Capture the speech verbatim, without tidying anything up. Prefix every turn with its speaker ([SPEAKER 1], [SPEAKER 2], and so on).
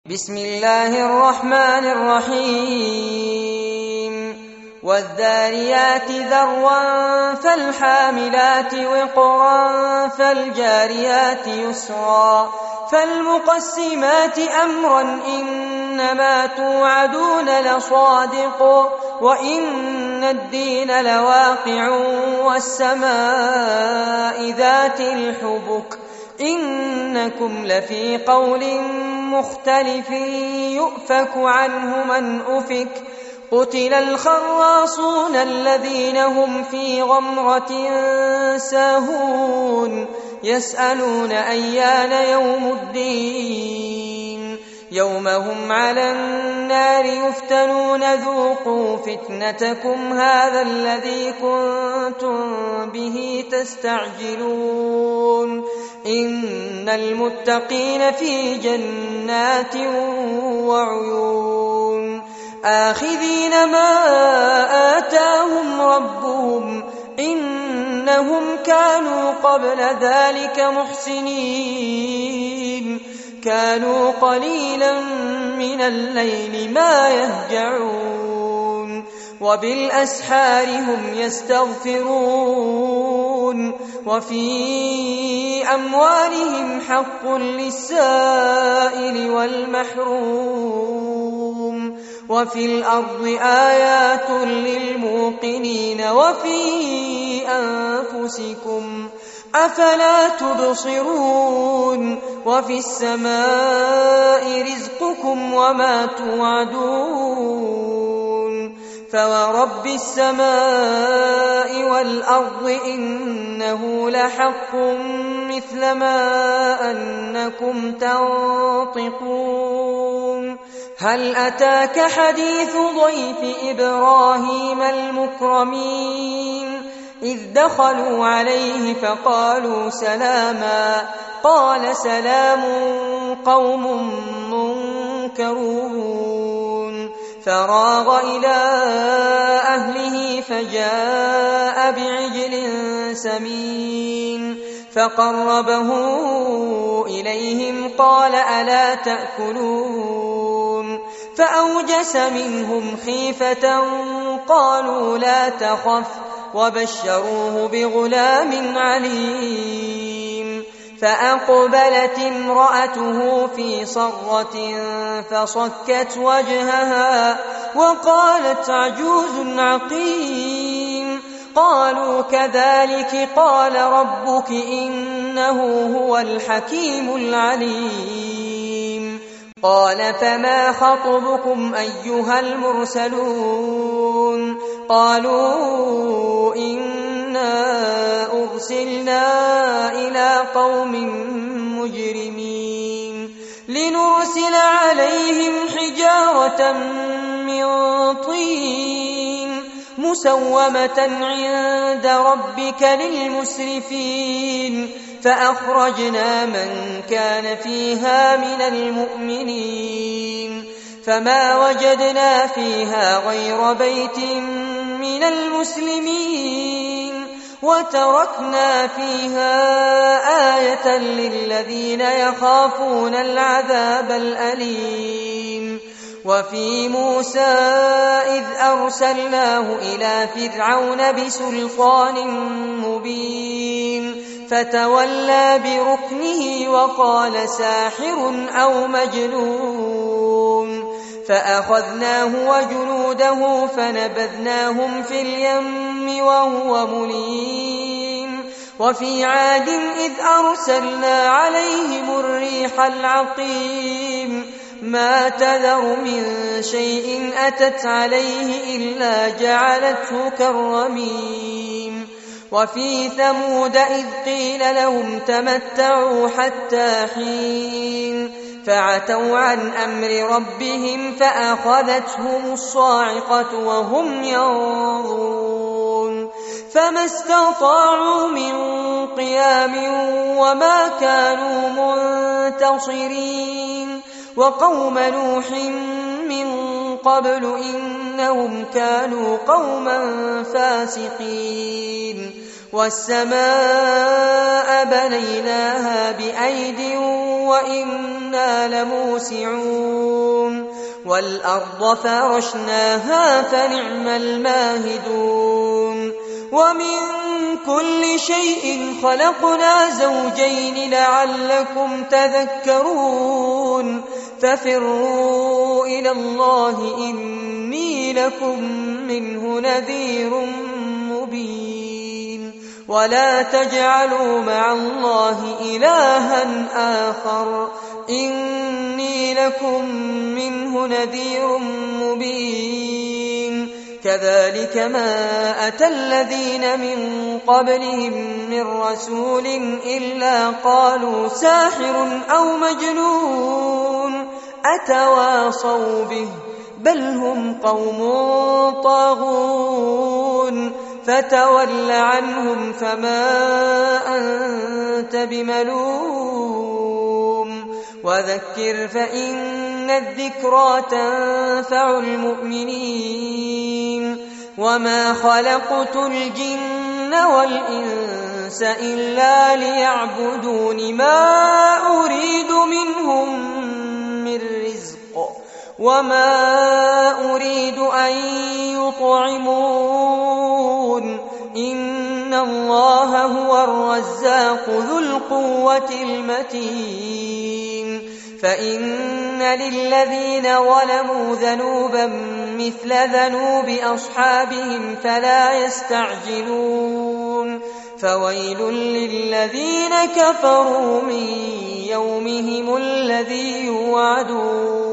[SPEAKER 1] بسم الله الرحمن الرحيم والذاريات ذروا فالحاملات وقرا فالجاريات يسرا فالمقسمات أمرا إنما توعدون لصادق وإن الدين لواقع والسماء ذات الحبك إنكم لفي قول مختلف يؤفك عنه من أفك قتل الخراصون الذين هم في غمرة ساهون يسألون أيان يوم الدين يوم هم على النار يفتنون ذوقوا فتنتكم هذا الذي كنتم به تستعجلون إن المتقين في جنات وعيون آخذين ما آتاهم ربهم إنهم كانوا قبل ذلك محسنين كانوا قليلا من الليل ما يهجعون وبالأسحار هم يستغفرون وفي أموالهم حق للسائل والمحروم وفي الأرض آيات للموقنين وفي أنفسكم أفلا تبصرون وفي السماء رزقكم وما توعدون فورب السماء والأرض إنه لحق مثل ما أنكم تنطقون هل أتاك حديث ضيف إبراهيم المكرمين إذ دخلوا عليه فقالوا سلاما قال سلام قوم منكرون فراغ إلى أهله فجاء بعجل سمين فقربه إليهم قال ألا تأكلون فأوجس منهم خيفة قالوا لا تخف وبشروه بغلام عليم فأقبلت امرأته في صرة فصكت وجهها وقالت عجوز عقيم قالوا كذلك قال ربك إنه هو الحكيم العليم قال فما خطبكم أيها المرسلون قالوا إنا أرسلنا إلى قوم مجرمين لنرسل عليهم حجارة من طين مسومة عند ربك للمسرفين فأخرجنا من كان فيها من المؤمنين فما وجدنا فيها غير بيت من المسلمين وتركنا فيها آية للذين يخافون العذاب الأليم وفي موسى إذ أرسلناه إلى فرعون بسلطان مبين فتولى بركنه وقال ساحر أو مجنون فأخذناه وجنوده فنبذناهم في اليم وهو مليم وفي عاد إذ أرسلنا عليهم الريح العقيم ما تذر من شيء أتت عليه إلا جعلته كالرميم وفي ثمود إذ قيل لهم تمتعوا حتى حين فعتوا عن أمر ربهم فأخذتهم الصاعقة وهم ينظرون فما استطاعوا من قيام وما كانوا منتصرين وقوم نوح من قبل إنهم كانوا قوما فاسقين والسماء بنيناها بأيد وإنا لموسعون والأرض فرشناها فنعم الماهدون ومن كل شيء خلقنا زوجين لعلكم تذكرون ففروا إلى الله إني لكم منه نذير مبين ولا تجعلوا مع الله إلها آخر إني لكم منه نذير مبين كذلك ما أتى الذين من قبلهم من رسول إلا قالوا ساحر أو مجنون أتواصوا به بل هم قوم طاغون فتول عنهم فما أنت بملوم وذكر فإن الذكرى تنفع المؤمنين وما خلقت الجن والإنس إلا ليعبدون ما أريد منهم من رزق وما أريد أن يطعمون إن الله هو الرزاق ذو القوة المتين فإن للذين ظلموا ذنوبا مثل ذنوب أصحابهم فلا يستعجلون فويل للذين كفروا من يومهم الذي يوعدون